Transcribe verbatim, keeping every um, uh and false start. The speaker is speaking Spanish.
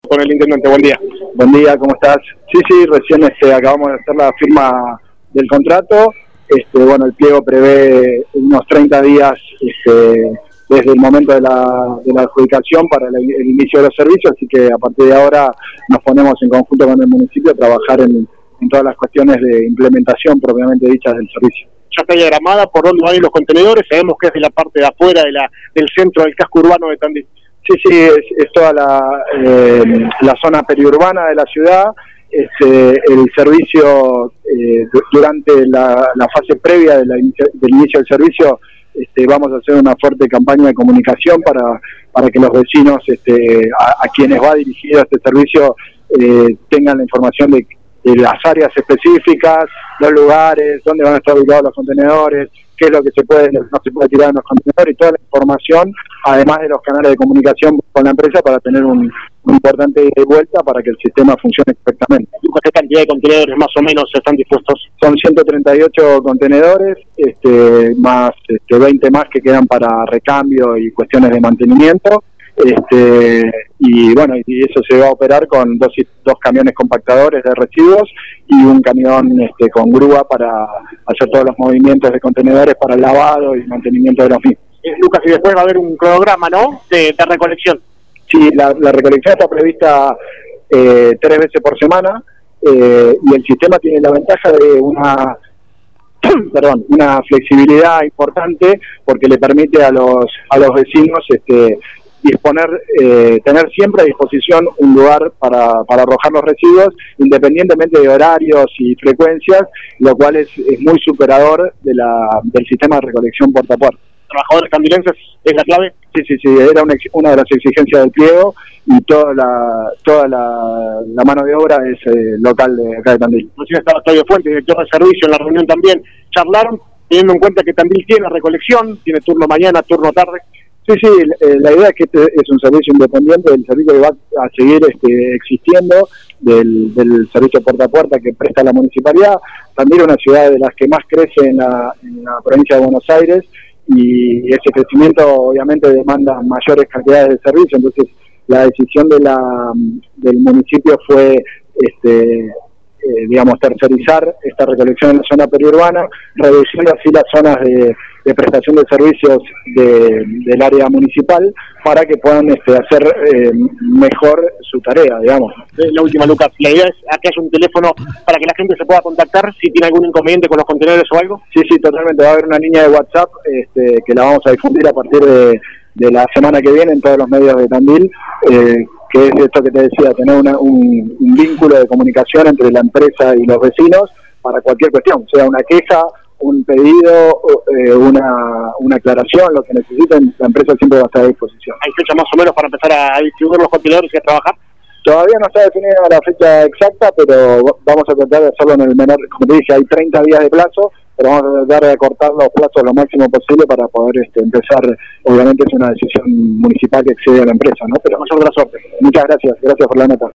con el intendente. Buen día. Buen día, ¿cómo estás? Sí, sí, recién este, acabamos de hacer la firma del contrato. Este, bueno, el pliego prevé unos treinta días este, desde el momento de la, de la adjudicación para el, el inicio de los servicios, así que a partir de ahora nos ponemos en conjunto con el municipio a trabajar en, en todas las cuestiones de implementación propiamente dichas del servicio. Ya está diagramada por dónde van a ir los contenedores, sabemos que es de la parte de afuera de la, del centro del casco urbano de Tandil. Sí, sí, es, es toda la, eh, la zona periurbana de la ciudad. Este, el servicio, eh, durante la, la fase previa de la inicio, del inicio del servicio, este, vamos a hacer una fuerte campaña de comunicación para, para que los vecinos este, a, a quienes va dirigido este servicio eh, tengan la información de, de las áreas específicas, los lugares, dónde van a estar ubicados los contenedores, qué es lo que se puede, no se puede tirar en los contenedores y toda la información, además de los canales de comunicación con la empresa para tener un, un importante ida y vuelta para que el sistema funcione perfectamente. ¿Qué cantidad de contenedores más o menos están dispuestos? Son ciento treinta y ocho contenedores, este, más este, veinte más que quedan para recambio y cuestiones de mantenimiento. Este, y bueno, y eso se va a operar con dos, dos camiones compactadores de residuos y un camión este, con grúa para hacer todos los movimientos de contenedores para el lavado y mantenimiento de los mismos. Eh, Lucas, y después va a haber un cronograma, ¿no?, de, de recolección. Sí, la, la recolección está prevista eh, tres veces por semana eh, y el sistema tiene la ventaja de una perdón, una flexibilidad importante porque le permite a los a los vecinos este disponer, eh, tener siempre a disposición un lugar para, para arrojar los residuos, independientemente de horarios y frecuencias, lo cual es, es muy superador de la, del sistema de recolección puerta a puerta. ¿Trabajadores candilenses es la clave? Sí, sí, sí, era una, una de las exigencias del pliego y toda la toda la, la mano de obra es eh, local de acá de Tandil. Inclusive estaba Octavio Fuentes, director de servicio, en la reunión también. Charlaron, teniendo en cuenta que Tandil tiene recolección, tiene turno mañana, turno tarde. Sí, sí, eh, la idea es que este es un servicio independiente del servicio que va a seguir este, existiendo, del, del servicio puerta a puerta que presta la municipalidad. También es una ciudad de las que más crece en la, en la provincia de Buenos Aires y ese crecimiento obviamente demanda mayores cantidades de servicio, entonces la decisión de la, del municipio fue este, eh, digamos, tercerizar esta recolección en la zona periurbana, reduciendo así las zonas de, de prestación de servicios de, del área municipal para que puedan este, hacer eh, mejor su tarea, digamos. La última, Lucas, la idea es que haya un teléfono para que la gente se pueda contactar si tiene algún inconveniente con los contenedores o algo. Sí, sí, totalmente, va a haber una línea de WhatsApp este, que la vamos a difundir a partir de, de la semana que viene en todos los medios de Tandil, eh, que es esto que te decía, tener una, un, un vínculo de comunicación entre la empresa y los vecinos para cualquier cuestión, sea una queja, un pedido, eh, una, una aclaración, lo que necesiten, la empresa siempre va a estar a disposición. ¿Hay fecha más o menos para empezar a distribuir los contenedores y a trabajar? Todavía no está definida la fecha exacta, pero vamos a tratar de hacerlo en el menor, como te dije, hay treinta días de plazo, pero vamos a tratar de acortar los plazos lo máximo posible para poder este, empezar. Obviamente es una decisión municipal que excede a la empresa, ¿no? Pero mayor de la suerte. Muchas gracias, gracias por la nota.